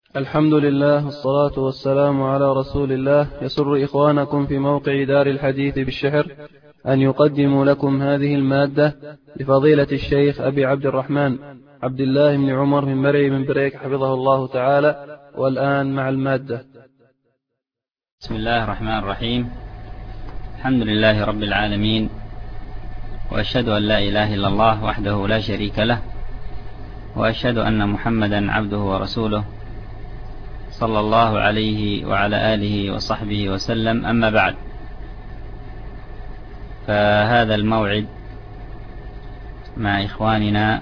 الحمد لله والصلاة والسلام على رسول الله. يسر إخوانكم في موقع دار الحديث بالشحر أن يقدموا لكم هذه المادة لفضيلة الشيخ أبي عبد الرحمن عبد الله بن عمر من مرعي من بريك حفظه الله تعالى. والآن مع المادة. بسم الله الرحمن الرحيم. الحمد لله رب العالمين، وأشهد أن لا إله إلا الله وحده لا شريك له، وأشهد أن محمدا عبده ورسوله صلى الله عليه وعلى آله وصحبه وسلم. أما بعد، فهذا الموعد مع إخواننا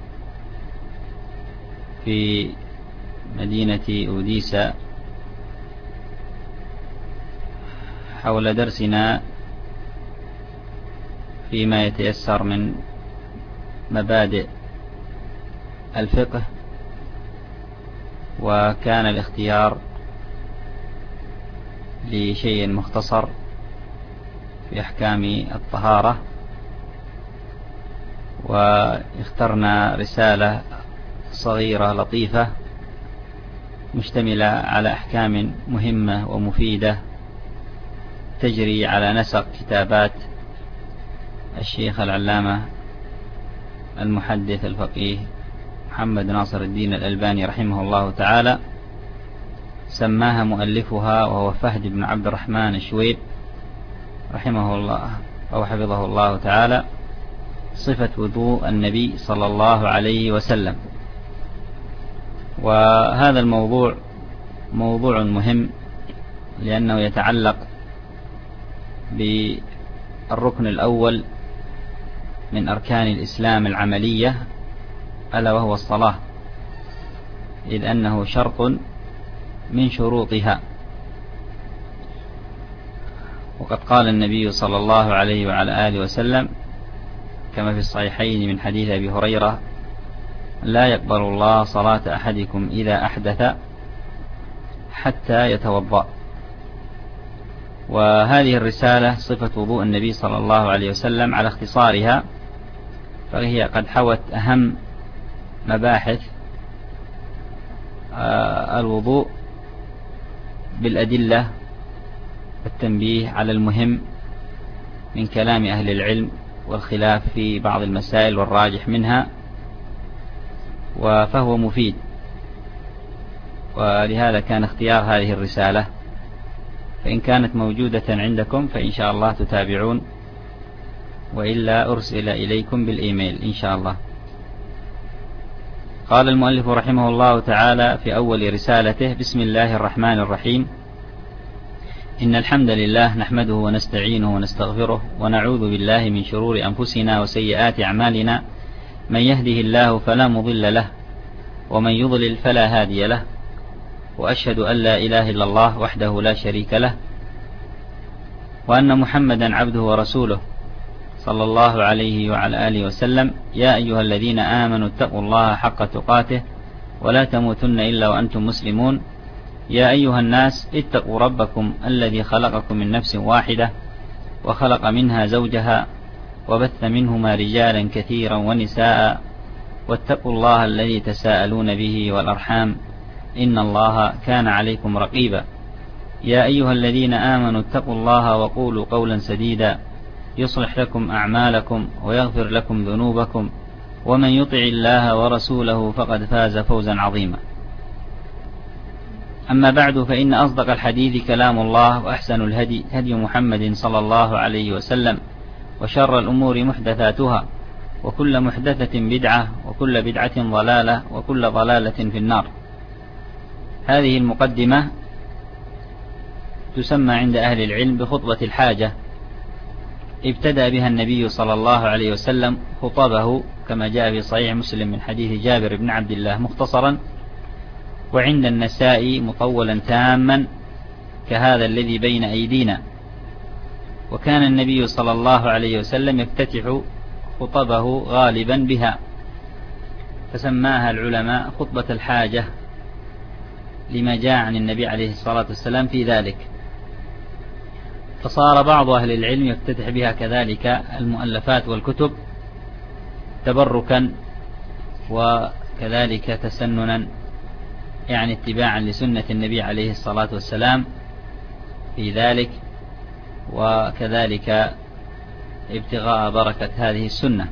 في مدينة أوديسا حول درسنا فيما يتيسر من مبادئ الفقه، وكان الاختيار لشيء مختصر في أحكام الطهارة، واخترنا رسالة صغيرة لطيفة مشتملة على أحكام مهمة ومفيدة تجري على نسق كتابات الشيخ العلامة المحدث الفقيه محمد ناصر الدين الألباني رحمه الله تعالى. سماها مؤلفها وهو فهد بن عبد الرحمن الشويب رحمه الله أو حفظه الله تعالى صفة وضوء النبي صلى الله عليه وسلم. وهذا الموضوع موضوع مهم لأنه يتعلق بالركن الأول من أركان الإسلام العملية، ألا وهو الصلاة، إذ أنه شرط من شروطها. وقد قال النبي صلى الله عليه وعلى آله وسلم كما في الصحيحين من حديث أبي هريرة: لا يقبل الله صلاة أحدكم إذا أحدث حتى يتوضأ. وهذه الرسالة صفة وضوء النبي صلى الله عليه وسلم على اختصارها، فهي قد حوت أهم مباحث الوضوء بالأدلة والتنبيه على المهم من كلام أهل العلم والخلاف في بعض المسائل والراجح منها، فهو مفيد. ولهذا كان اختيار هذه الرسالة، فإن كانت موجودة عندكم فإن شاء الله تتابعون، وإلا أرسل إليكم بالإيميل إن شاء الله. قال المؤلف رحمه الله تعالى في أول رسالته: بسم الله الرحمن الرحيم. إن الحمد لله نحمده ونستعينه ونستغفره، ونعوذ بالله من شرور أنفسنا وسيئات أعمالنا. من يهده الله فلا مضل له، ومن يضلل فلا هادي له، وأشهد أن لا إله إلا الله وحده لا شريك له، وأن محمدا عبده ورسوله صلى الله عليه وعلى آله وسلم. يا أيها الذين آمنوا اتقوا الله حق تقاته ولا تموتن إلا وأنتم مسلمون. يا أيها الناس اتقوا ربكم الذي خلقكم من نفس واحدة وخلق منها زوجها وبث منهما رجالا كثيرا ونساء، واتقوا الله الذي تساءلون به والأرحام إن الله كان عليكم رقيبا. يا أيها الذين آمنوا اتقوا الله وقولوا قولا سديدا يصلح لكم أعمالكم ويغفر لكم ذنوبكم، ومن يطع الله ورسوله فقد فاز فوزا عظيما. أما بعد، فإن أصدق الحديث كلام الله، وأحسن الهدي هدي محمد صلى الله عليه وسلم، وشر الأمور محدثاتها، وكل محدثة بدعة، وكل بدعة ضلالة، وكل ضلالة في النار. هذه المقدمة تسمى عند أهل العلم بخطبة الحاجة، ابتدأ بها النبي صلى الله عليه وسلم خطبه كما جاء في صحيح مسلم من حديث جابر بن عبد الله مختصرا، وعند النساء مطولا تاما كهذا الذي بين أيدينا. وكان النبي صلى الله عليه وسلم يفتتح خطبه غالبا بها، فسماها العلماء خطبة الحاجة لما جاء عن النبي عليه الصلاة والسلام في ذلك. فصار بعض أهل العلم يفتتح بها كذلك المؤلفات والكتب تبركا وكذلك تسننا يعني اتباعا لسنة النبي عليه الصلاة والسلام في ذلك، وكذلك ابتغاء بركة هذه السنة.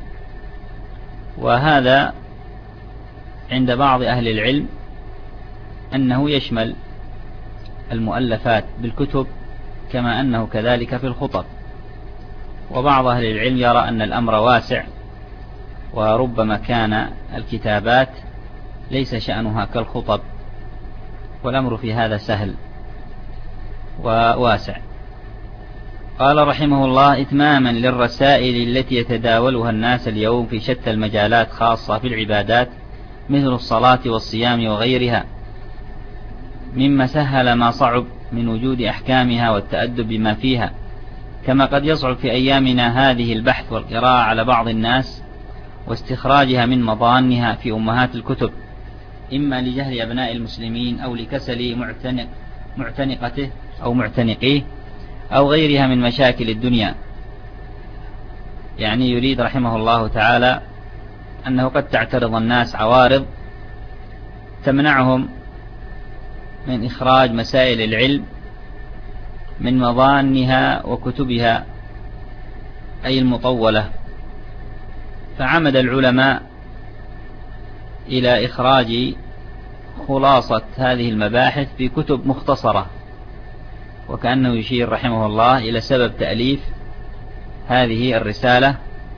وهذا عند بعض أهل العلم أنه يشمل المؤلفات بالكتب كما أنه كذلك في الخطب، وبعض أهل العلم يرى أن الأمر واسع، وربما كان الكتابات ليس شأنها كالخطب، والأمر في هذا سهل وواسع. قال رحمه الله: إتماما للرسائل التي يتداولها الناس اليوم في شتى المجالات، خاصة في العبادات مثل الصلاة والصيام وغيرها، مما سهل ما صعب من وجود أحكامها والتأدب بما فيها، كما قد يصعب في أيامنا هذه البحث والقراءة على بعض الناس واستخراجها من مضانها في أمهات الكتب، إما لجهل أبناء المسلمين أو لكسل معتنقته أو معتنقيه أو غيرها من مشاكل الدنيا. يعني يريد رحمه الله تعالى أنه قد تعترض الناس عوارض تمنعهم من إخراج مسائل العلم من مضانها وكتبها أي المطولة، فعمد العلماء إلى إخراج خلاصة هذه المباحث في كتب مختصرة، وكأنه يشير رحمه الله إلى سبب تأليف هذه الرسالة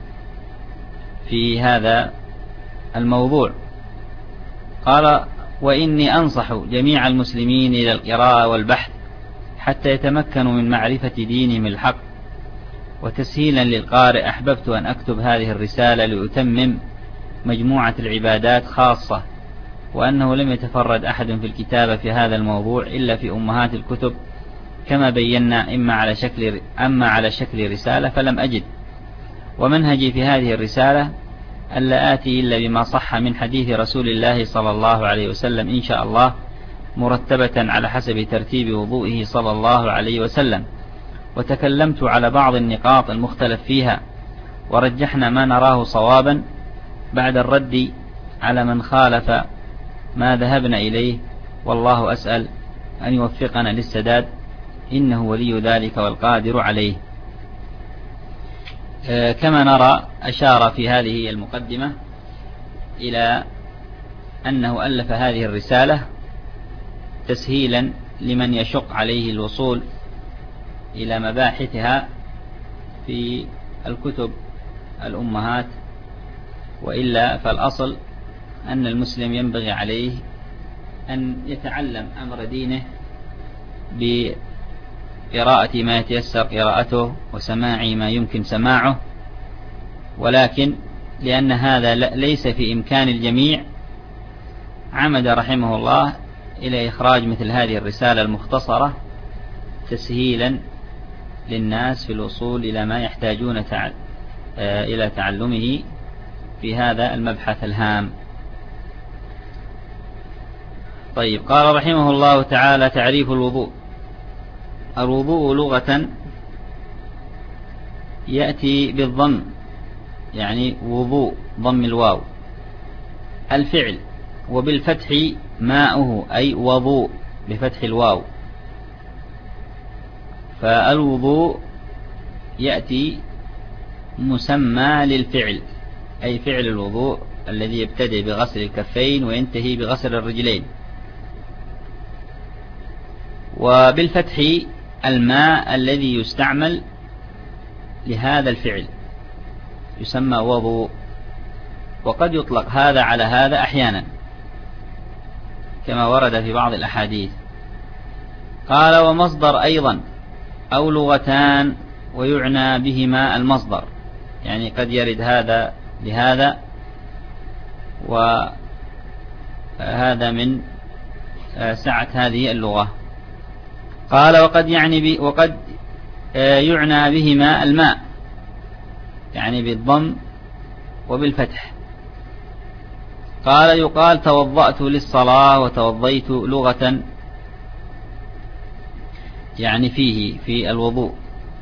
في هذا الموضوع. قال: وإني أنصح جميع المسلمين إلى القراءة والبحث حتى يتمكنوا من معرفة دينهم الحق، وتسهيلا للقارئ أحببت أن أكتب هذه الرسالة لأتمم مجموعة العبادات خاصة، وأنه لم يتفرد أحد في الكتابة في هذا الموضوع إلا في أمهات الكتب كما بينا، أما على شكل رسالة فلم أجد، ومنهجي في هذه الرسالة ألا آتي إلا بما صح من حديث رسول الله صلى الله عليه وسلم إن شاء الله، مرتبة على حسب ترتيب وضوئه صلى الله عليه وسلم. وتكلمت على بعض النقاط المختلف فيها، ورجحنا ما نراه صوابا بعد الرد على من خالف ما ذهبنا إليه، والله أسأل أن يوفقنا للسداد، إنه ولي ذلك والقادر عليه. كما نرى أشار في هذه المقدمة إلى أنه ألف هذه الرسالة تسهيلا لمن يشق عليه الوصول إلى مباحثها في الكتب الأمهات، وإلا فالأصل أن المسلم ينبغي عليه أن يتعلم أمر دينه بقراءة ما يتيسر قراءته وسماع ما يمكن سماعه، ولكن لأن هذا ليس في إمكان الجميع عمد رحمه الله إلى إخراج مثل هذه الرسالة المختصرة تسهيلا للناس في الوصول إلى ما يحتاجون إلى تعلمه في هذا المبحث الهام. طيب، قال رحمه الله تعالى: تعريف الوضوء. الوضوء لغة يأتي بالضم، يعني وضوء ضم الواو، الفعل، وبالفتح ماؤه أي وضوء بفتح الواو. فالوضوء يأتي مسمى للفعل، أي فعل الوضوء الذي يبتدئ بغسل الكفين وينتهي بغسل الرجلين. وبالفتح الماء الذي يستعمل لهذا الفعل يسمى وضوء، وقد يطلق هذا على هذا أحيانا كما ورد في بعض الأحاديث. قال: ومصدر أيضا أو لغتان ويعنى بهما المصدر، يعني قد يرد هذا لهذا، وهذا من سعة هذه اللغة. قال: وقد يعنى بهما الماء، يعني بالضم وبالفتح. قال: يقال توضأت للصلاة وتوضيت لغة، يعني فيه في الوضوء.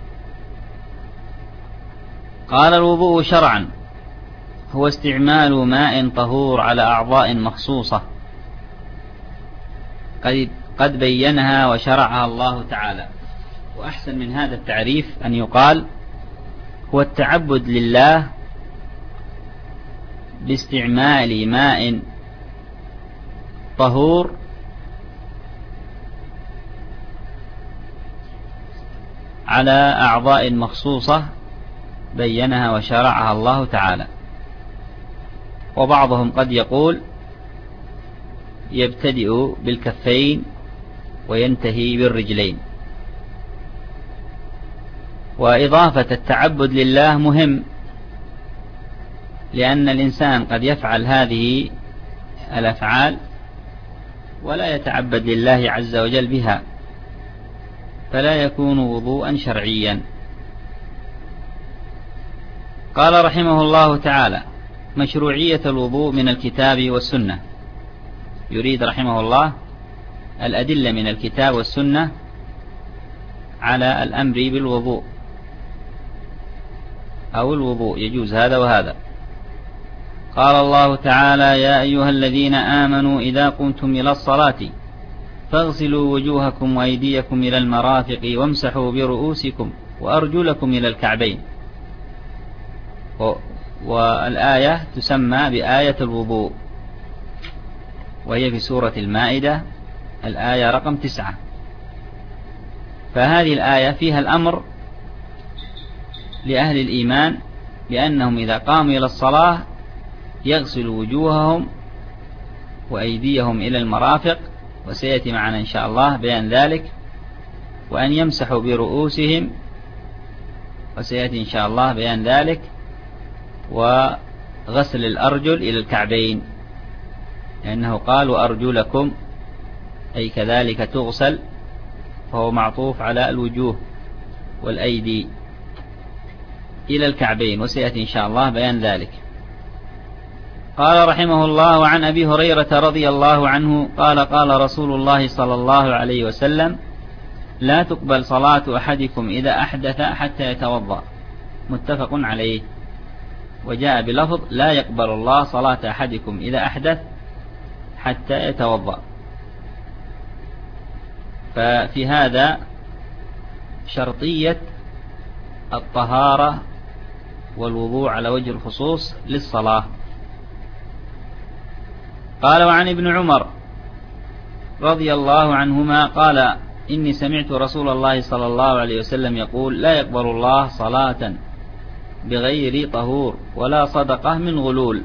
قال: الوضوء شرعا هو استعمال ماء طهور على أعضاء مخصوصة، قد بينها وشرعها الله تعالى. وأحسن من هذا التعريف أن يقال هو التعبد لله باستعمال ماء طهور على أعضاء مخصوصة بينها وشرعها الله تعالى. وبعضهم قد يقول يبتدئ بالكفين وينتهي بالرجلين. وإضافة التعبد لله مهم، لأن الإنسان قد يفعل هذه الأفعال ولا يتعبد لله عز وجل بها، فلا يكون وضوءا شرعيا. قال رحمه الله تعالى: مشروعية الوضوء من الكتاب والسنة. يريد رحمه الله الأدلة من الكتاب والسنة على الأمر بالوضوء، أو الوضوء يجوز هذا وهذا. قال الله تعالى: يا أيها الذين آمنوا إذا قمتم إلى الصلاة فاغسلوا وجوهكم وأيديكم إلى المرافق وامسحوا برؤوسكم وأرجلكم إلى الكعبين. والآية تسمى بآية الوضوء، وهي في سورة المائدة الآية رقم 9. فهذه الآية فيها الأمر لأهل الإيمان بأنهم إذا قاموا إلى الصلاة يغسلوا وجوههم وأيديهم إلى المرافق، وسيأتي معنا إن شاء الله بيان ذلك، وأن يمسحوا برؤوسهم، وسيأتي إن شاء الله بيان ذلك، وغسل الأرجل إلى الكعبين، لأنه قال وأرجلكم، أي كذلك تغسل، فهو معطوف على الوجوه والأيدي إلى الكعبين، وسيأتي إن شاء الله بيان ذلك. قال رحمه الله: وعن أبي هريرة رضي الله عنه قال: قال رسول الله صلى الله عليه وسلم: لا تقبل صلاة أحدكم إذا أحدث حتى يتوضأ. متفق عليه. وجاء بلفظ: لا يقبل الله صلاة أحدكم إذا أحدث حتى يتوضأ. ففي هذا شرطية الطهارة والوضوء على وجه الخصوص للصلاة. قال: وعن ابن عمر رضي الله عنهما قال: إني سمعت رسول الله صلى الله عليه وسلم يقول: لا يقبل الله صلاة بغير طهور ولا صدقة من غلول.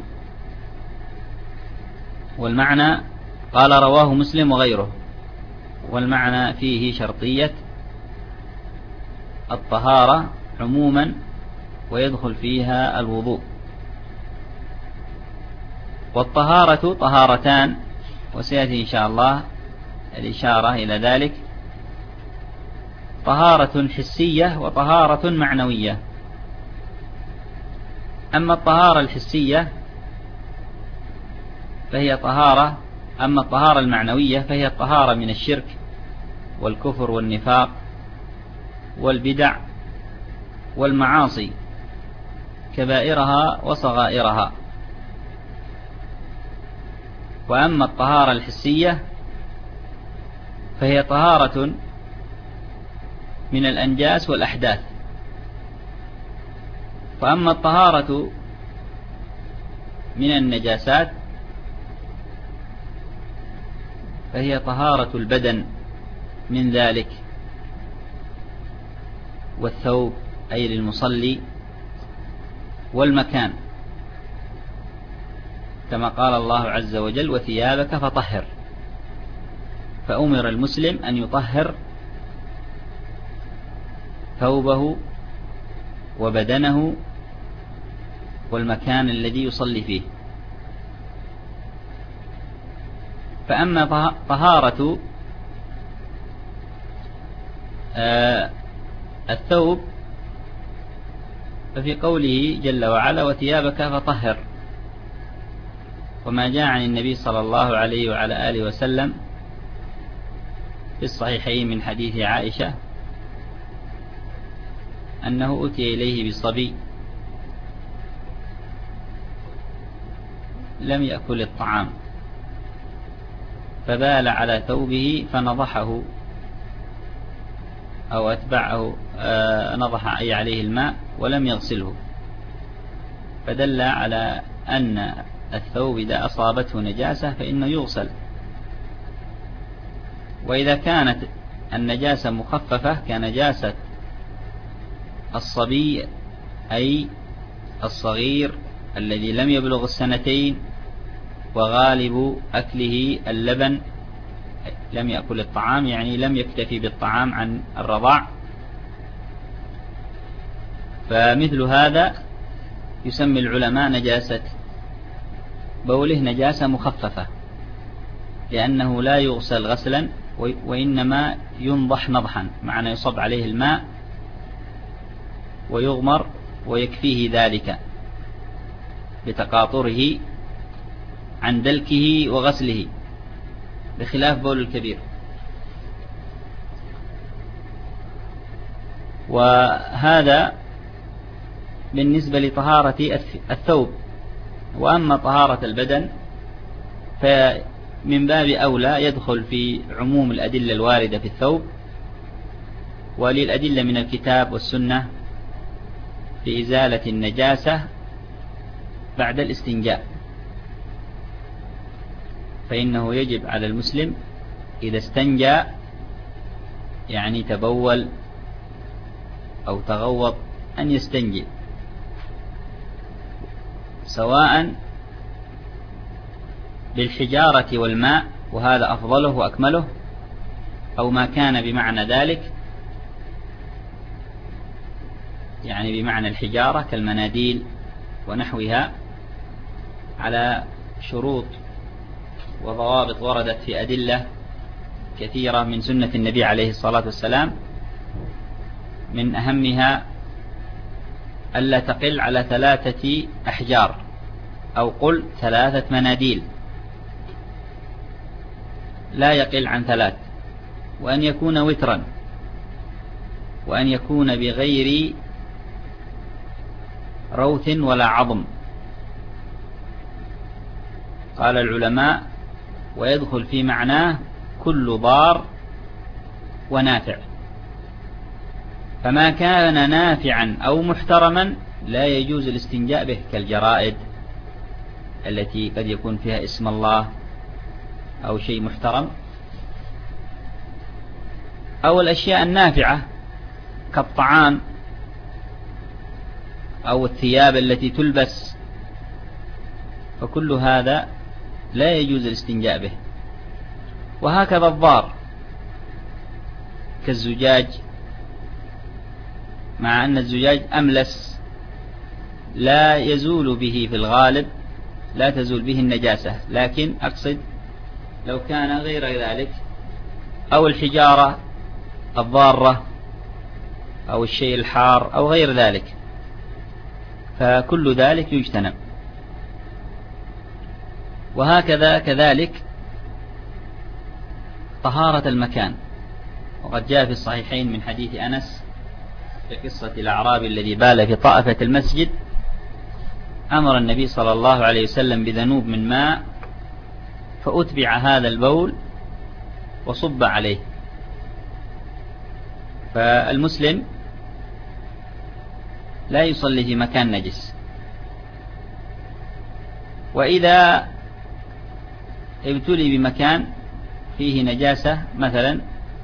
والمعنى قال رواه مسلم وغيره، والمعنى فيه شرطية الطهارة عموما ويدخل فيها الوضوء. والطهارة طهارتان، وسيأتي إن شاء الله الإشارة إلى ذلك: طهارة حسية وطهارة معنوية. أما الطهارة الحسية فهي طهارة، أما الطهارة المعنوية فهي الطهارة من الشرك والكفر والنفاق والبدع والمعاصي كبائرها وصغائرها. وأما الطهارة الحسية فهي طهارة من الأنجاس والأحداث. فأما الطهارة من النجاسات فهي طهارة البدن من ذلك، والثوب أي للمصلي، والمكان، كما قال الله عز وجل: وثيابك فطهر. فأمر المسلم أن يطهر ثوبه وبدنه والمكان الذي يصلي فيه. فأما طهارة الثوب ففي قوله جل وعلا: وثيابك فطهر. وما جاء عن النبي صلى الله عليه وعلى آله وسلم في الصحيحين من حديث عائشة أنه أتي إليه بصبي لم يأكل الطعام، فبال على ثوبه فنضحه أو أتبعه، نضح أي عليه الماء ولم يغسله، فدل على أن الثوب إذا أصابته نجاسة فإنه يغسل. وإذا كانت النجاسة مخففة كنجاسة الصبي أي الصغير الذي لم يبلغ السنتين وغالب أكله اللبن، لم يأكل الطعام يعني لم يكتفي بالطعام عن الرضاع، فمثل هذا يسمي العلماء نجاسة بوله نجاسة مخففة، لأنه لا يغسل غسلا وإنما ينضح نضحا، معنى يصب عليه الماء ويغمر ويكفيه ذلك بتقاطره عن دلكه وغسله، بخلاف بول الكبير. وهذا بالنسبة لطهارة الثوب. وأما طهارة البدن فمن باب أولى يدخل في عموم الأدلة الواردة في الثوب، وللأدلة من الكتاب والسنة في إزالة النجاسة بعد الاستنجاء، فإنه يجب على المسلم إذا استنجى يعني تبول أو تغوط أن يستنجي، سواء بالحجارة والماء وهذا أفضله وأكمله، أو ما كان بمعنى ذلك يعني بمعنى الحجارة كالمناديل ونحوها، على شروط وضوابط وردت في أدلة كثيرة من سنة النبي عليه الصلاة والسلام، من أهمها ألا تقل على 3 أحجار أو قل 3 مناديل، لا يقل عن 3، وأن يكون وترا، وأن يكون بغير روث ولا عظم. قال العلماء ويدخل في معناه كل ضار ونافع، فما كان نافعا أو محترما لا يجوز الاستنجاء به، كالجرائد التي قد يكون فيها اسم الله أو شيء محترم، أو الأشياء النافعة كالطعام أو الثياب التي تلبس، فكل هذا لا يجوز الاستنجاء به. وهكذا الضار كالزجاج، مع أن الزجاج أملس لا يزول به في الغالب، لا تزول به النجاسة، لكن أقصد لو كان غير ذلك، أو الحجارة الضارة أو الشيء الحار أو غير ذلك، فكل ذلك يجتنب. وهكذا كذلك طهارة المكان، وقد جاء في الصحيحين من حديث أنس في قصة الأعرابي الذي بال في طائفة المسجد، أمر النبي صلى الله عليه وسلم بذنوب من ماء فأتبع هذا البول وصب عليه. فالمسلم لا يصلي في مكان نجس، وإذا ابتلي بمكان فيه نجاسة مثلا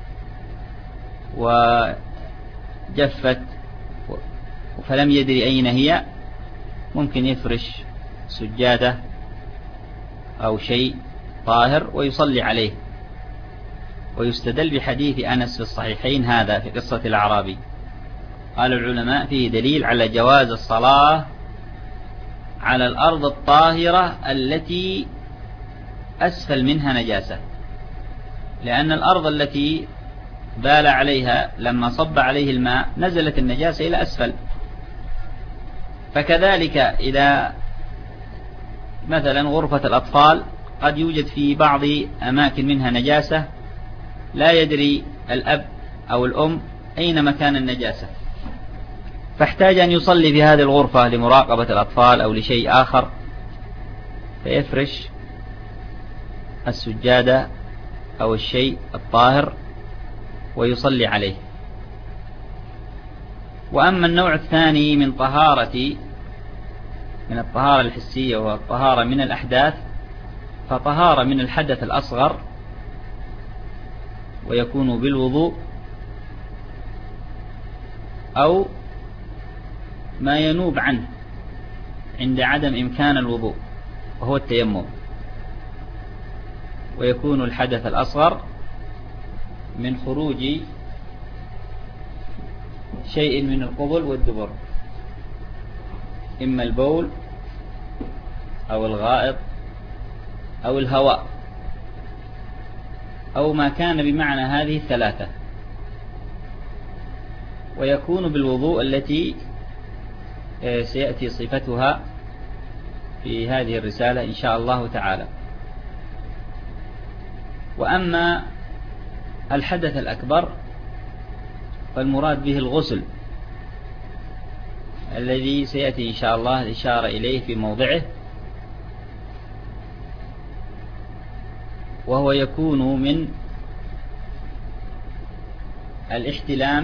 وجفت فلم يدري أين هي، ممكن يفرش سجادة أو شيء طاهر ويصلي عليه. ويستدل بحديث أنس في الصحيحين هذا في قصة الأعرابي. قال العلماء فيه دليل على جواز الصلاة على الأرض الطاهرة التي أسفل منها نجاسة، لأن الأرض التي بال عليها لما صب عليه الماء نزلت النجاسة إلى أسفل. فكذلك إذا مثلا غرفة الأطفال قد يوجد في بعض أماكن منها نجاسة لا يدري الأب أو الأم أين مكان النجاسة، فاحتاج أن يصلي في هذه الغرفة لمراقبة الأطفال أو لشيء آخر، فيفرش السجادة أو الشيء الطاهر ويصلي عليه. وأما النوع الثاني من الطهارة الحسية والطهارة من الأحداث، فطهارة من الحدث الأصغر ويكون بالوضوء، أو ما ينوب عنه عند عدم إمكان الوضوء وهو التيمم، ويكون الحدث الأصغر من خروج شيء من القبل والدبر، إما البول أو الغائط أو الهواء أو ما كان بمعنى هذه الثلاثة، ويكون بالوضوء التي سيأتي صفتها في هذه الرسالة إن شاء الله تعالى. وأما الحدث الأكبر فالمراد به الغسل الذي سيأتي إن شاء الله الإشارة إليه في موضعه، وهو يكون من الاحتلام،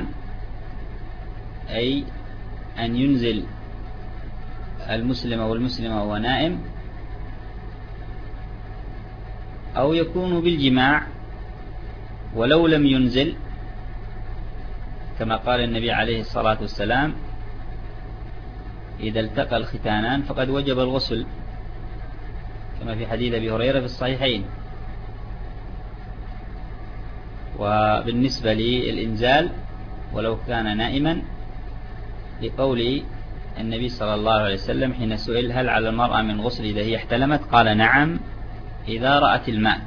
أي أن ينزل المسلم والمسلمة وهو نائم، أو يكون بالجماع ولو لم ينزل، كما قال النبي عليه الصلاة والسلام: إذا التقى الختانان فقد وجب الغسل، كما في حديث أبي هريرة في الصحيحين. وبالنسبة للإنزال ولو كان نائما، لقول النبي صلى الله عليه وسلم حين سئل: هل على المرأة من غسل إذا هي احتلمت؟ قال: نعم إذا رأت الماء.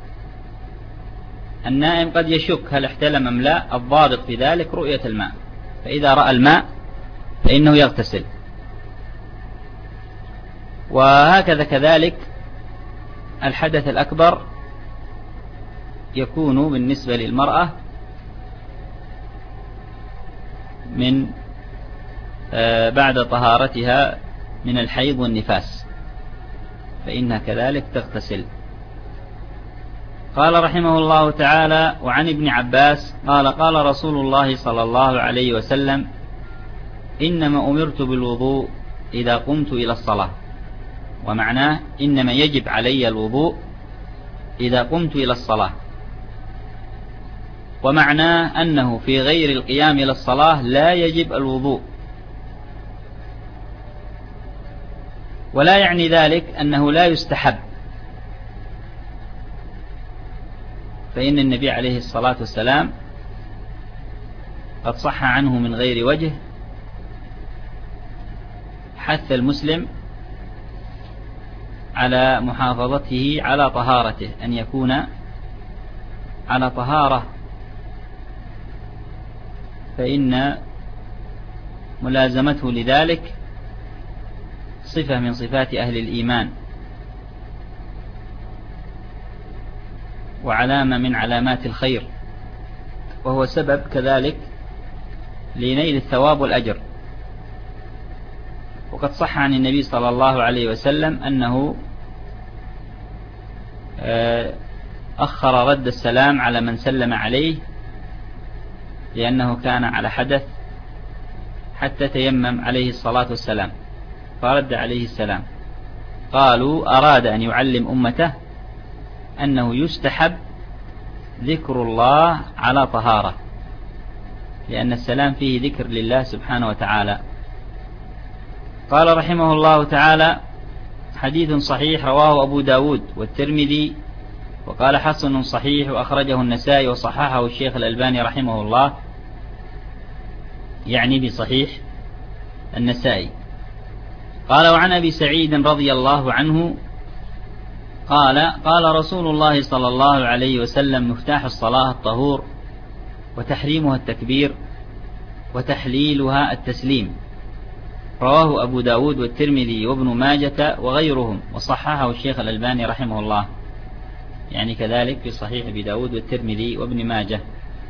النائم قد يشك هل احتلم أم لا، الضابط في ذلك رؤية الماء، فإذا رأى الماء فإنه يغتسل. وهكذا كذلك الحدث الأكبر يكون بالنسبة للمرأة من بعد طهارتها من الحيض والنفاس، فإنها كذلك تغتسل. قال رحمه الله تعالى: وعن ابن عباس قال: قال رسول الله صلى الله عليه وسلم: إنما أمرت بالوضوء إذا قمت إلى الصلاة. ومعناه إنما يجب علي الوضوء إذا قمت إلى الصلاة. ومعناه أنه في غير القيام إلى الصلاة لا يجب الوضوء، ولا يعني ذلك أنه لا يستحب، فإن النبي عليه الصلاة والسلام قد صح عنه من غير وجه حث المسلم على محافظته على طهارته، أن يكون على طهارة، فإن ملازمته لذلك صفة من صفات أهل الإيمان، وعلامة من علامات الخير، وهو سبب كذلك لنيل الثواب والأجر. وقد صح عن النبي صلى الله عليه وسلم أنه أخر رد السلام على من سلم عليه، لأنه كان على حدث حتى تيمم عليه الصلاة والسلام فرد عليه السلام. قالوا: أراد أن يعلم أمته أنه يستحب ذكر الله على طهارة، لأن السلام فيه ذكر لله سبحانه وتعالى. قال رحمه الله تعالى: حديث صحيح رواه أبو داود والترمذي، وقال حسن صحيح، وأخرجه النسائي وصححه الشيخ الألباني رحمه الله، يعني بصحيح النسائي. قال: وعن أبي سعيد رضي الله عنه قال: قال رسول الله صلى الله عليه وسلم: مفتاح الصلاة الطهور، وتحريمها التكبير، وتحليلها التسليم. رواه أبو داود والترمذي وابن ماجة وغيرهم، وصححه الشيخ الألباني رحمه الله، يعني كذلك في صحيح أبي داود والترمذي وابن ماجة.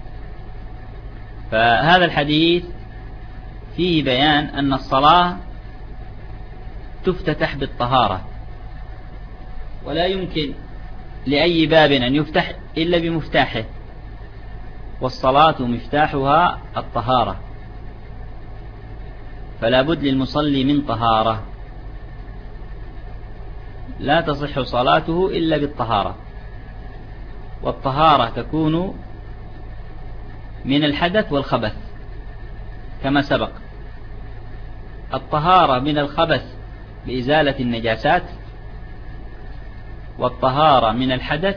فهذا الحديث فيه بيان أن الصلاة تفتتح بالطهارة، ولا يمكن لأي باب أن يفتح إلا بمفتاحه، والصلاة مفتاحها الطهارة، فلا بد للمصلي من طهارة، لا تصح صلاته إلا بالطهارة، والطهارة تكون من الحدث والخبث كما سبق. الطهارة من الخبث بإزالة النجاسات، والطهارة من الحدث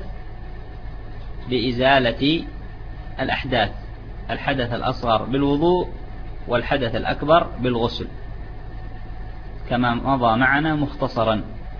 بإزالة الأحداث، الحدث الأصغر بالوضوء والحدث الأكبر بالغسل كما مضى معنا مختصرا.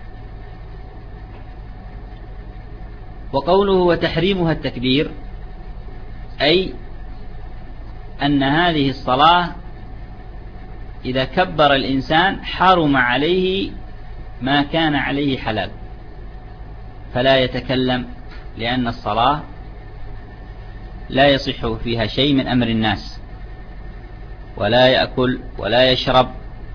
وقوله وتحريمها التكبير، أي أن هذه الصلاة إذا كبر الإنسان حرم عليه ما كان عليه حلال، فلا يتكلم، لأن الصلاة لا يصح فيها شيء من أمر الناس، ولا يأكل ولا يشرب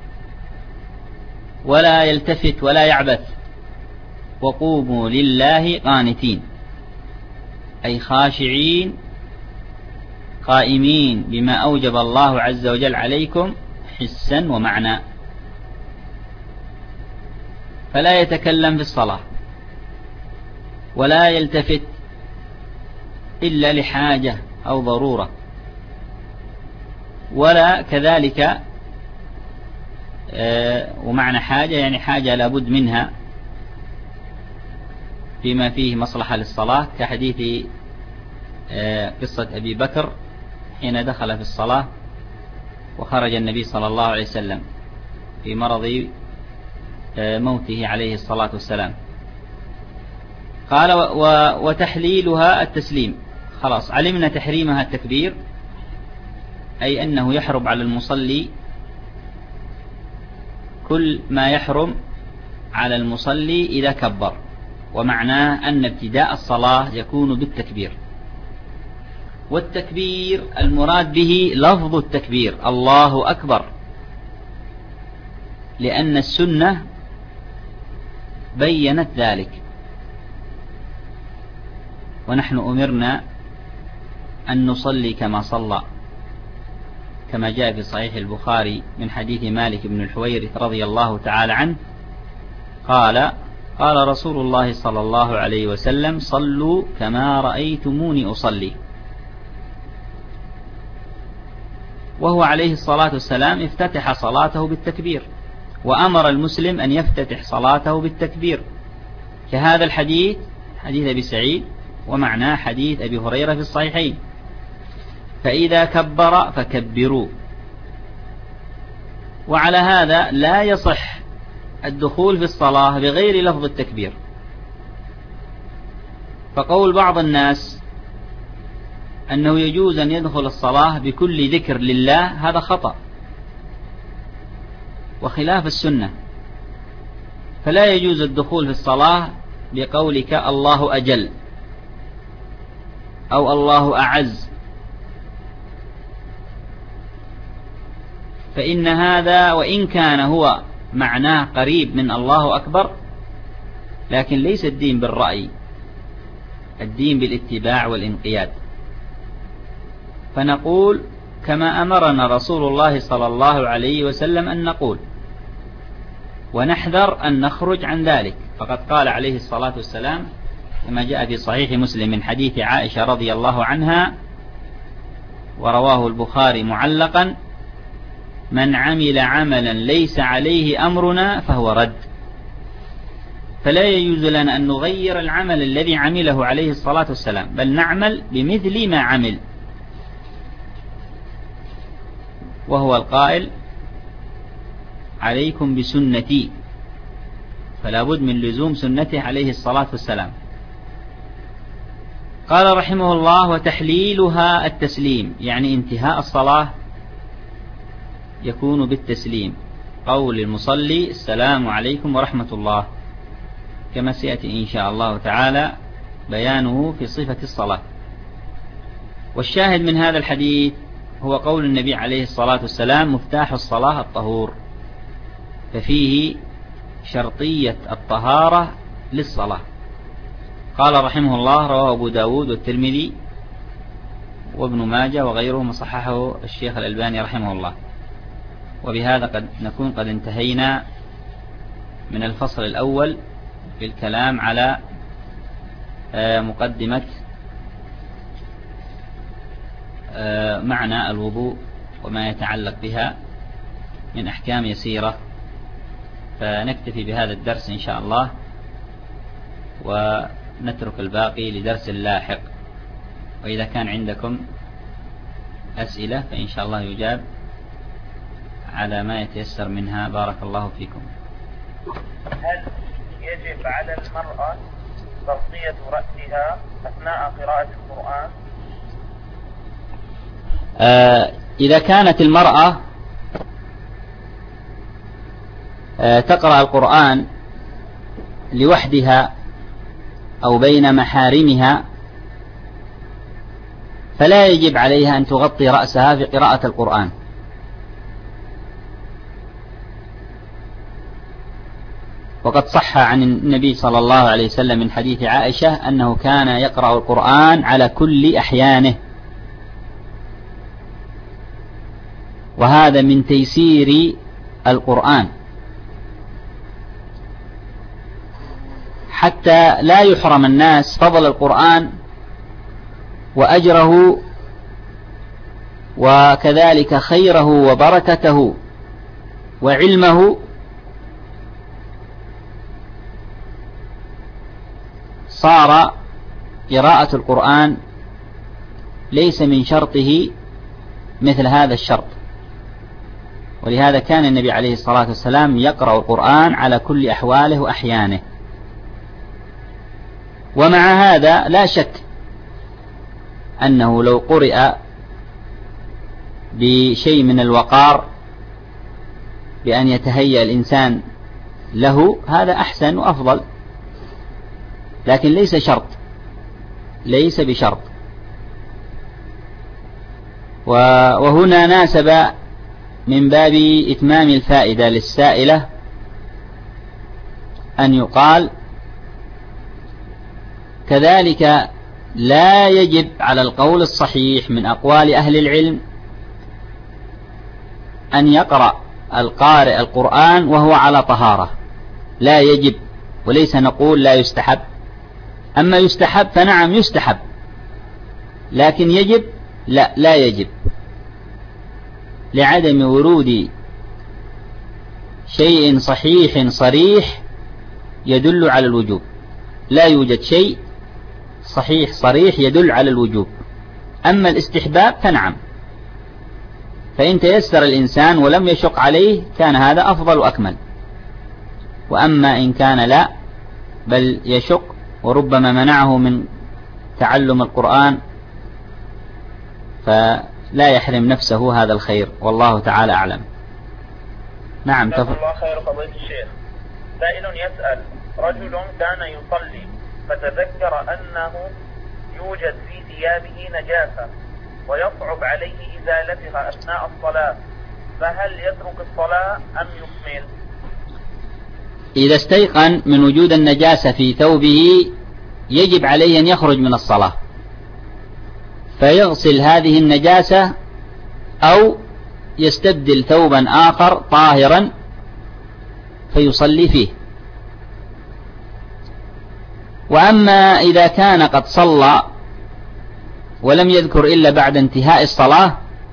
ولا يلتفت ولا يعبث. وقوموا لله قانتين، أي خاشعين قائمين بما أوجب الله عز وجل عليكم حسا ومعنى، فلا يتكلم في الصلاة ولا يلتفت إلا لحاجة أو ضرورة، ولا كذلك ومعنى حاجة يعني حاجة لابد منها فيما فيه مصلحة للصلاة، كحديث قصة أبي بكر حين دخل في الصلاة وخرج النبي صلى الله عليه وسلم في مرض موته عليه الصلاة والسلام. قال وتحليلها التسليم، خلاص علمنا تحريمها التكبير، أي أنه يحرم على المصلي كل ما يحرم على المصلي إذا كبر، ومعناه أن ابتداء الصلاة يكون بالتكبير. والتكبير المراد به لفظ التكبير الله أكبر، لأن السنة بينت ذلك، ونحن أمرنا أن نصلي كما صلى، كما جاء في صحيح البخاري من حديث مالك بن الحويرث رضي الله تعالى عنه قال رسول الله صلى الله عليه وسلم صلوا كما رأيتموني أصلي. وهو عليه الصلاة والسلام افتتح صلاته بالتكبير، وأمر المسلم أن يفتتح صلاته بالتكبير، كهذا الحديث حديث أبي سعيد ومعناه حديث أبي هريرة في الصحيحين، فإذا كبر فكبروا. وعلى هذا لا يصح الدخول في الصلاة بغير لفظ التكبير، فقول بعض الناس أنه يجوز أن يدخل الصلاة بكل ذكر لله هذا خطأ وخلاف السنة، فلا يجوز الدخول في الصلاة بقولك الله أجل أو الله أعز، فإن هذا وإن كان هو معناه قريب من الله أكبر، لكن ليس الدين بالرأي، الدين بالاتباع والانقياد. فنقول كما أمرنا رسول الله صلى الله عليه وسلم أن نقول، ونحذر أن نخرج عن ذلك، فقد قال عليه الصلاة والسلام كما جاء في صحيح مسلم من حديث عائشة رضي الله عنها ورواه البخاري معلقا: من عمل عملا ليس عليه أمرنا فهو رد. فلا يجوز لنا أن نغير العمل الذي عمله عليه الصلاة والسلام، بل نعمل بمثل ما عمل، وهو القائل عليكم بسنتي، فلا بد من لزوم سنته عليه الصلاة والسلام. قال رحمه الله وتحليلها التسليم، يعني انتهاء الصلاة يكون بالتسليم، قول المصلي السلام عليكم ورحمة الله، كما سيأتي إن شاء الله تعالى بيانه في صفة الصلاة. والشاهد من هذا الحديث هو قول النبي عليه الصلاة والسلام مفتاح الصلاة الطهور، ففيه شرطية الطهارة للصلاة. قال رحمه الله: رواه أبو داود والترمذي وابن ماجه وغيرهم، صححه الشيخ الألباني رحمه الله. وبهذا قد نكون قد انتهينا من الفصل الأول في الكلام على مقدمة معنى الوضوء وما يتعلق بها من أحكام يسيرة، فنكتفي بهذا الدرس إن شاء الله، ونترك الباقي لدرس لاحق. وإذا كان عندكم أسئلة فإن شاء الله يجاب على ما يتيسر منها. بارك الله فيكم. هل يجب على المرأة تغطية رأسها أثناء قراءة القرآن؟ إذا كانت المرأة تقرأ القرآن لوحدها أو بين محارمها فلا يجب عليها أن تغطي رأسها في قراءة القرآن، وقد صح عن النبي صلى الله عليه وسلم من حديث عائشة أنه كان يقرأ القرآن على كل أحيانه، وهذا من تيسير القرآن حتى لا يحرم الناس فضل القرآن وأجره وكذلك خيره وبركته وعلمه، صار قراءة القرآن ليس من شرطه مثل هذا الشرط. ولهذا كان النبي عليه الصلاة والسلام يقرأ القرآن على كل أحواله وأحيانه. ومع هذا لا شك أنه لو قرئ بشيء من الوقار بأن يتهيأ الإنسان له هذا أحسن وأفضل، لكن ليس شرط، ليس بشرط. وهنا ناسب من باب إتمام الفائدة للسائلة أن يقال كذلك لا يجب على القول الصحيح من أقوال أهل العلم أن يقرأ القارئ القرآن وهو على طهارة، لا يجب، وليس نقول لا يستحب. أما يستحب فنعم يستحب، لكن يجب لا يجب، لعدم ورود شيء صحيح صريح يدل على الوجوب. لا يوجد شيء صحيح صريح يدل على الوجوب. أما الاستحباب فنعم، فإن تيسر الإنسان ولم يشق عليه كان هذا أفضل وأكمل. وأما إن كان لا بل يشق وربما منعه من تعلم القرآن فلا يحرم نفسه هذا الخير، والله تعالى أعلم. نعم. جزاكم الله خير فضيلة الشيخ. سائل يسأل: رجل كان يصلي فتذكر أنه يوجد في ثيابه نجاسة ويصعب عليه إزالتها أثناء الصلاة، فهل يترك الصلاة أم يكمل؟ إذا استيقن من وجود النجاسة في ثوبه يجب عليه أن يخرج من الصلاة فيغسل هذه النجاسة أو يستبدل ثوبا آخر طاهرا فيصلي فيه. وأما إذا كان قد صلى ولم يذكر إلا بعد انتهاء الصلاة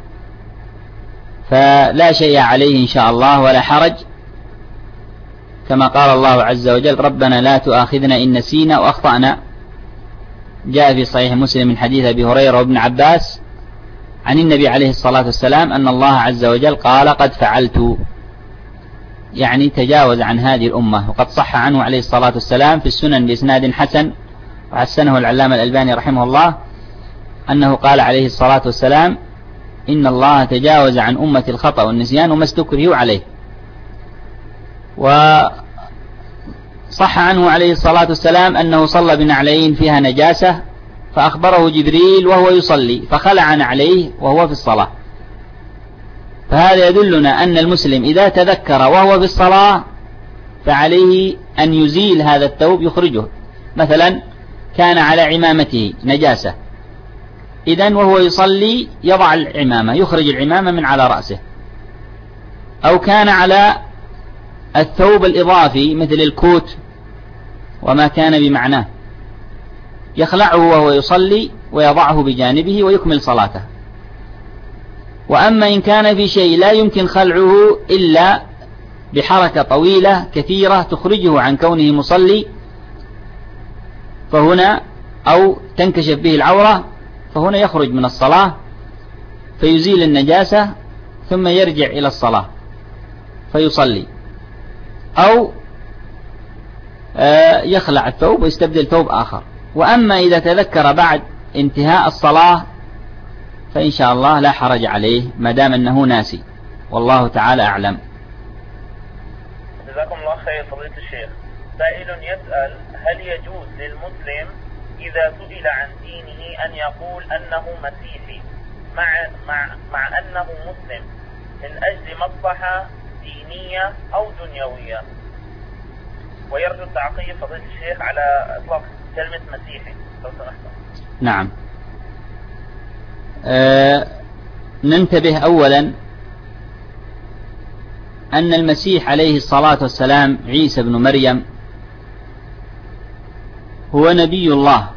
فلا شيء عليه إن شاء الله ولا حرج، كما قال الله عز وجل: ربنا لا تؤاخذنا إن نسينا وأخطأنا. جاء في صحيح مسلم من حديث أبي هريرة وابن عباس عن النبي عليه الصلاة والسلام أن الله عز وجل قال: قد فعلت، يعني تجاوز عن هذه الأمة. وقد صح عنه عليه الصلاة والسلام في السنن بإسناد حسن وحسنه العلامة الألباني رحمه الله أنه قال عليه الصلاة والسلام: إن الله تجاوز عن أمة الخطأ والنسيان وما استكرهوا عليه. وصح عنه عليه الصلاة والسلام أنه صلى بنعلين فيها نجاسة فأخبره جبريل وهو يصلي فخلع نعليه وهو في الصلاة. فهذا يدلنا أن المسلم إذا تذكر وهو في الصلاة فعليه أن يزيل هذا الثوب يخرجه. مثلا كان على عمامته نجاسة، إذن وهو يصلي يضع العمامة، يخرج العمامة من على رأسه. أو كان على الثوب الإضافي مثل الكوت وما كان بمعناه، يخلعه وهو يصلي ويضعه بجانبه ويكمل صلاته. وأما إن كان في شيء لا يمكن خلعه إلا بحركة طويلة كثيرة تخرجه عن كونه مصلي، فهنا أو تنكشف به العورة، فهنا يخرج من الصلاة فيزيل النجاسة ثم يرجع إلى الصلاة فيصلي، أو يخلع الثوب ويستبدل ثوب آخر. وأما إذا تذكر بعد انتهاء الصلاة فإن شاء الله لا حرج عليه ما دام أنه ناسي، والله تعالى أعلم. جزاكم الله خير فضيلة الشيخ. سائل يسأل: هل يجوز للمسلم إذا سئل عن دينه أن يقول أنه مسيحي مع أنه مسلم من أجل مصلحة دينية أو دنيوية؟ ويرجو التعقيب فضيلة الشيخ على إطلاق كلمة مسيحي لو سمحت. نعم. ننتبه أولا أن المسيح عليه الصلاة والسلام عيسى بن مريم هو نبي الله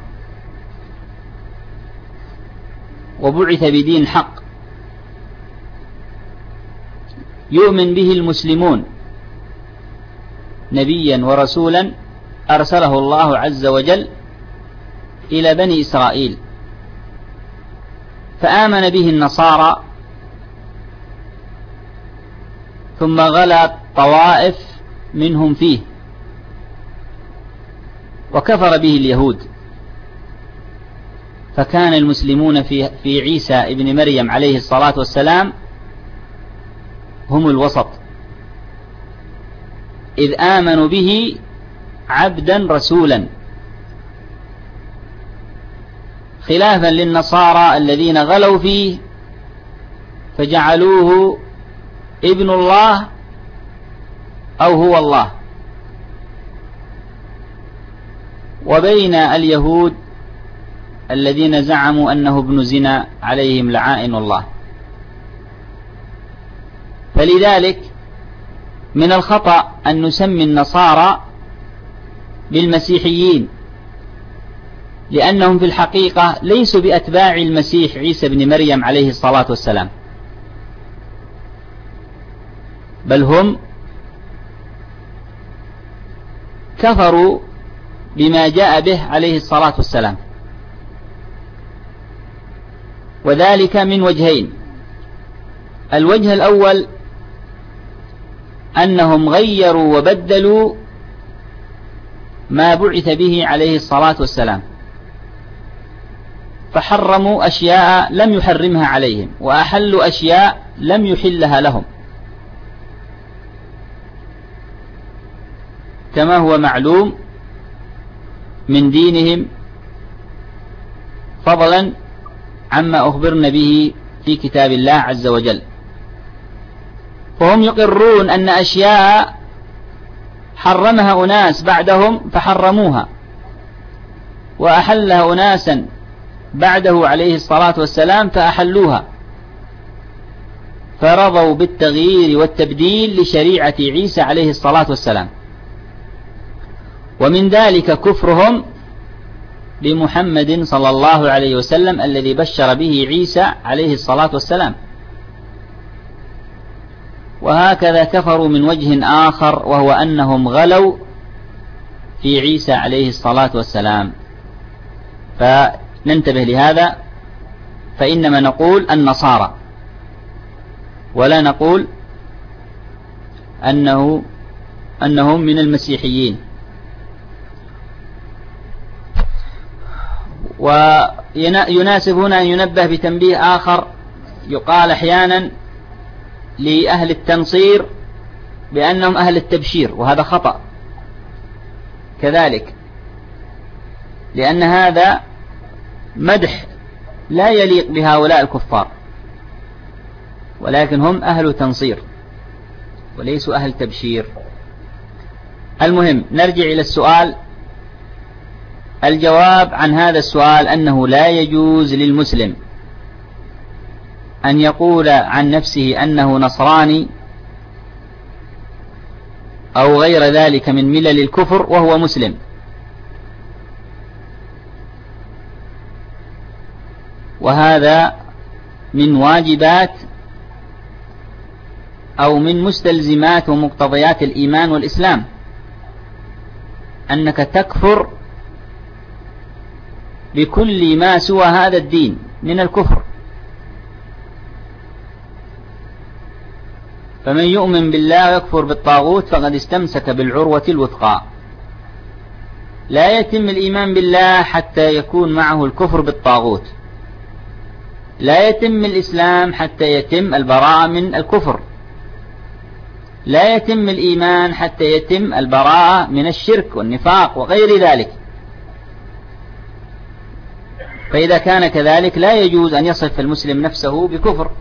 وبعث بدين حق يؤمن به المسلمون، نبيا ورسولا أرسله الله عز وجل إلى بني إسرائيل، فآمن به النصارى ثم غلت طوائف منهم فيه وكفر به اليهود، فكان المسلمون في عيسى ابن مريم عليه الصلاة والسلام هم الوسط، إذ آمنوا به عبدا رسولا، خلافا للنصارى الذين غلوا فيه فجعلوه ابن الله أو هو الله. وبين اليهود الذين زعموا أنه ابن زنا عليهم لعائن الله. فلذلك من الخطأ أن نسمي النصارى بالمسيحيين، لأنهم في الحقيقة ليسوا بأتباع المسيح عيسى بن مريم عليه الصلاة والسلام، بل هم كفروا بما جاء به عليه الصلاة والسلام، وذلك من وجهين. الوجه الأول أنهم غيروا وبدلوا ما بعث به عليه الصلاة والسلام، فحرموا أشياء لم يحرمها عليهم وأحلوا أشياء لم يحلها لهم، كما هو معلوم من دينهم، فضلا عما أخبرنا به في كتاب الله عز وجل. فهم يقرون أن أشياء حرمها أناس بعدهم فحرموها، وأحلها أناسا بعده عليه الصلاة والسلام فأحلوها، فرضوا بالتغيير والتبديل لشريعة عيسى عليه الصلاة والسلام. ومن ذلك كفرهم بمحمد صلى الله عليه وسلم الذي بشر به عيسى عليه الصلاة والسلام. وهكذا كفروا من وجه آخر، وهو أنهم غلوا في عيسى عليه الصلاة والسلام. فننتبه لهذا، فإنما نقول النصارى ولا نقول أنهم من المسيحيين. ويناسب هنا أن ينبه بتنبيه آخر. يقال أحيانا لأهل التنصير بأنهم أهل التبشير، وهذا خطأ كذلك، لأن هذا مدح لا يليق بهؤلاء الكفار، ولكن هم أهل تنصير وليسوا أهل تبشير. المهم نرجع إلى السؤال. الجواب عن هذا السؤال أنه لا يجوز للمسلم أن يقول عن نفسه أنه نصراني أو غير ذلك من ملل الكفر وهو مسلم، وهذا من واجبات أو من مستلزمات ومقتضيات الإيمان والإسلام، أنك تكفر بكل ما سوى هذا الدين من الكفر. فمن يؤمن بالله ويكفر بالطاغوت فقد استمسك بالعروة الوثقى. لا يتم الإيمان بالله حتى يكون معه الكفر بالطاغوت، لا يتم الإسلام حتى يتم البراءة من الكفر، لا يتم الإيمان حتى يتم البراءة من الشرك والنفاق وغير ذلك. فإذا كان كذلك لا يجوز أن يصف المسلم نفسه بكفر.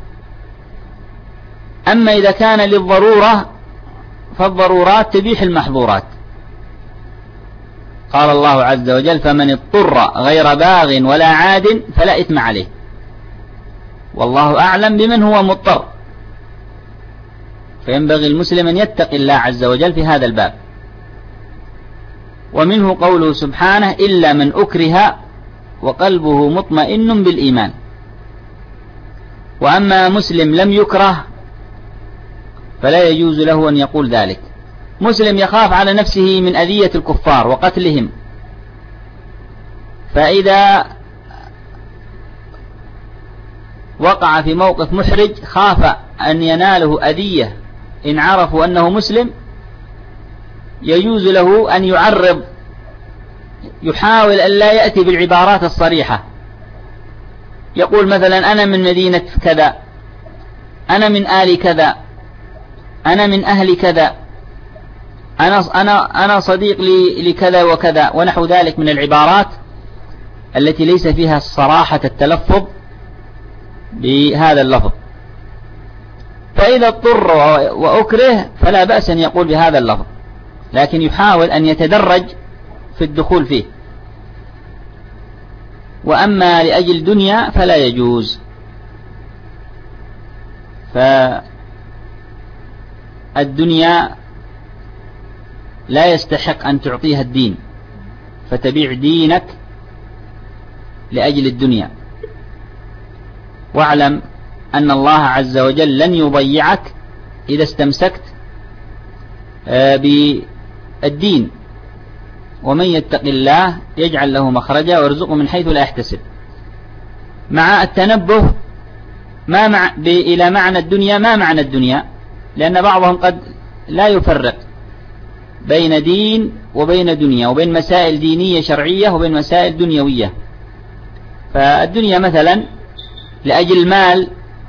أما إذا كان للضرورة فالضرورات تبيح المحظورات. قال الله عز وجل: فمن اضطر غير باغ ولا عاد فلا إثم عليه، والله أعلم بمن هو مضطر. فينبغي المسلم أن يتقي الله عز وجل في هذا الباب. ومنه قوله سبحانه: إلا من أكره وقلبه مطمئن بالإيمان. وأما مسلم لم يكره فلا يجوز له أن يقول ذلك. مسلم يخاف على نفسه من أذية الكفار وقتلهم، فإذا وقع في موقف محرج خاف أن يناله أذية إن عرفوا أنه مسلم، يجوز له أن يعرض، يحاول أن لا يأتي بالعبارات الصريحة. يقول مثلا: أنا من مدينة كذا، أنا من آل كذا، أنا من أهل كذا، أنا صديق لكذا وكذا، ونحو ذلك من العبارات التي ليس فيها صراحة التلفظ بهذا اللفظ. فإذا اضطر وأكره فلا بأس أن يقول بهذا اللفظ، لكن يحاول أن يتدرج في الدخول فيه. وأما لأجل دنيا فلا يجوز. فالدنيا لا يستحق أن تعطيها الدين، فتبيع دينك لأجل الدنيا. واعلم أن الله عز وجل لن يضيعك إذا استمسكت بالدين. ومن يتق الله يجعل له مخرجا ويرزقه من حيث لا يحتسب، مع التنبه إلى معنى الدنيا. ما معنى الدنيا؟ لأن بعضهم قد لا يفرق بين دين وبين دنيا، وبين مسائل دينية شرعية وبين مسائل دنيوية. فالدنيا مثلا لأجل المال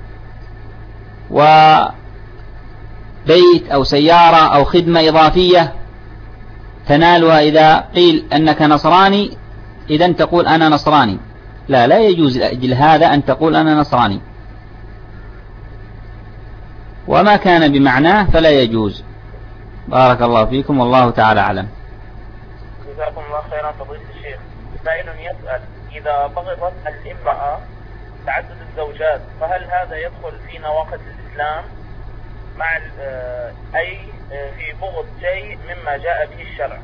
وبيت أو سيارة أو خدمة إضافية تنالها إذا قيل أنك نصراني إذن تقول أنا نصراني. لا يجوز لأجل هذا أن تقول أنا نصراني، وما كان بمعناه فلا يجوز. بارك الله فيكم، والله تعالى أعلم. جزاكم الله خيرا فضيلة الشيخ. سائل يسأل: إذا بغضت الامرأة تعدد الزوجات فهل هذا يدخل في نواقض الإسلام مع أي في بغض شيء مما جاء به الشرع؟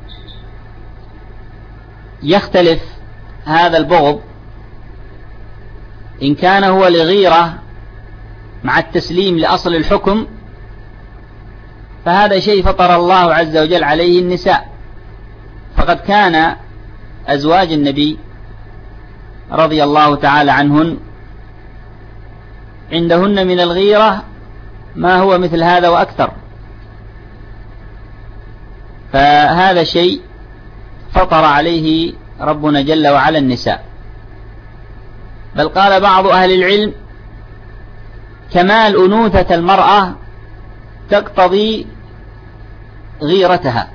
يختلف هذا البغض إن كان هو لغيرة مع التسليم لأصل الحكم، فهذا شيء فطر الله عز وجل عليه النساء. فقد كان أزواج النبي رضي الله تعالى عنهن عندهن من الغيرة ما هو مثل هذا وأكثر. فهذا شيء فطر عليه ربنا جل وعلا النساء. بل قال بعض أهل العلم: كمال أنوثة المرأة تقتضي غيرتها،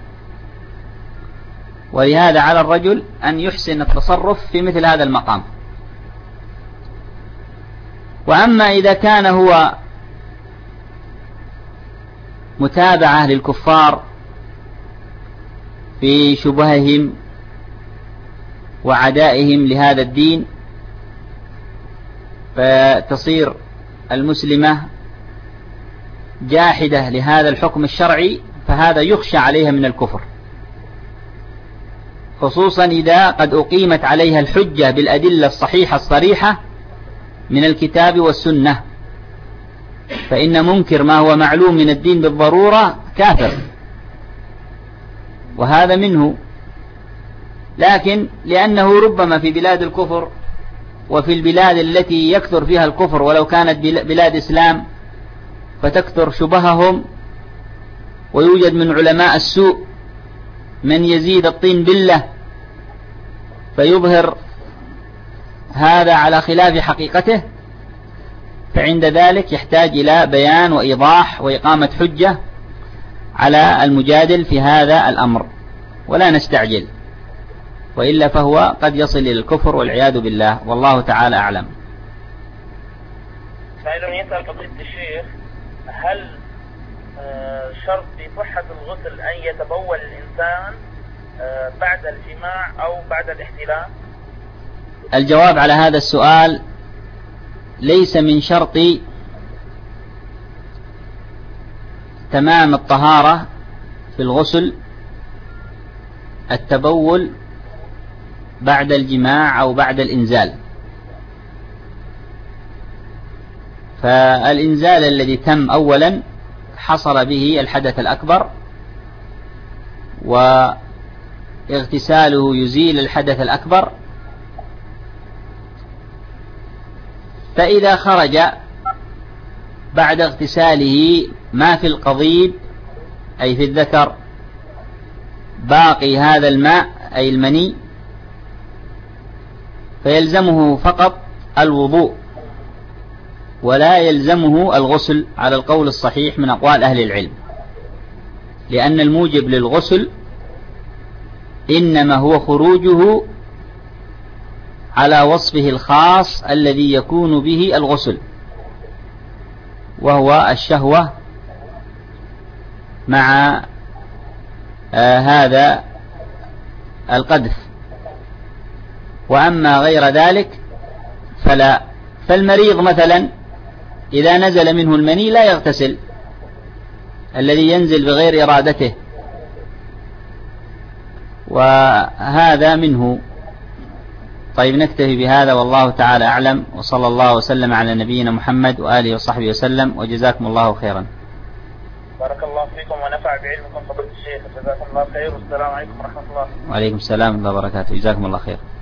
ولهذا على الرجل أن يحسن التصرف في مثل هذا المقام. وأما إذا كان هو متابعة للكفار في شبههم وعدائهم لهذا الدين، فتصير المسلمة جاحدة لهذا الحكم الشرعي، فهذا يخشى عليها من الكفر، خصوصا إذا قد أقيمت عليها الحجة بالأدلة الصحيحة الصريحة من الكتاب والسنة، فإن منكر ما هو معلوم من الدين بالضرورة كافر، وهذا منه. لكن لأنه ربما في بلاد الكفر وفي البلاد التي يكثر فيها الكفر ولو كانت بلاد إسلام فتكثر شبههم، ويوجد من علماء السوء من يزيد الطين بلة فيظهر هذا على خلاف حقيقته، فعند ذلك يحتاج إلى بيان وإيضاح وإقامة حجة على المجادل في هذا الأمر، ولا نستعجل، وإلا فهو قد يصل إلى الكفر والعياذ بالله، والله تعالى أعلم. سائل يسأل فضيلة الشيخ: هل شرط في صحة الغسل أن يتبول الإنسان بعد الجماع أو بعد الاحتلام؟ الجواب على هذا السؤال: ليس من شرط تمام الطهارة في الغسل التبول بعد الجماع أو بعد الإنزال، فالإنزال الذي تم أولا حصل به الحدث الأكبر، واغتساله يزيل الحدث الأكبر، فإذا خرج بعد اغتساله ما في القضيب أي في الذكر باقي هذا الماء أي المني، فيلزمه فقط الوضوء ولا يلزمه الغسل على القول الصحيح من أقوال أهل العلم، لأن الموجب للغسل إنما هو خروجه على وصفه الخاص الذي يكون به الغسل، وهو الشهوة مع هذا القذف، وأما غير ذلك فلا. فالمريض مثلا إذا نزل منه المني لا يغتسل، الذي ينزل بغير إرادته، وهذا منه. طيب نكتفي بهذا، والله تعالى أعلم، وصلى الله وسلم على نبينا محمد وآله وصحبه وسلم، وجزاكم الله خيرا. بارك الله فيكم ونفع بعلمكم فضيلة الشيخ، جزاكم الله خير، والسلام عليكم ورحمة الله. وعليكم السلام ورحمة الله وبركاته، جزاكم الله خير.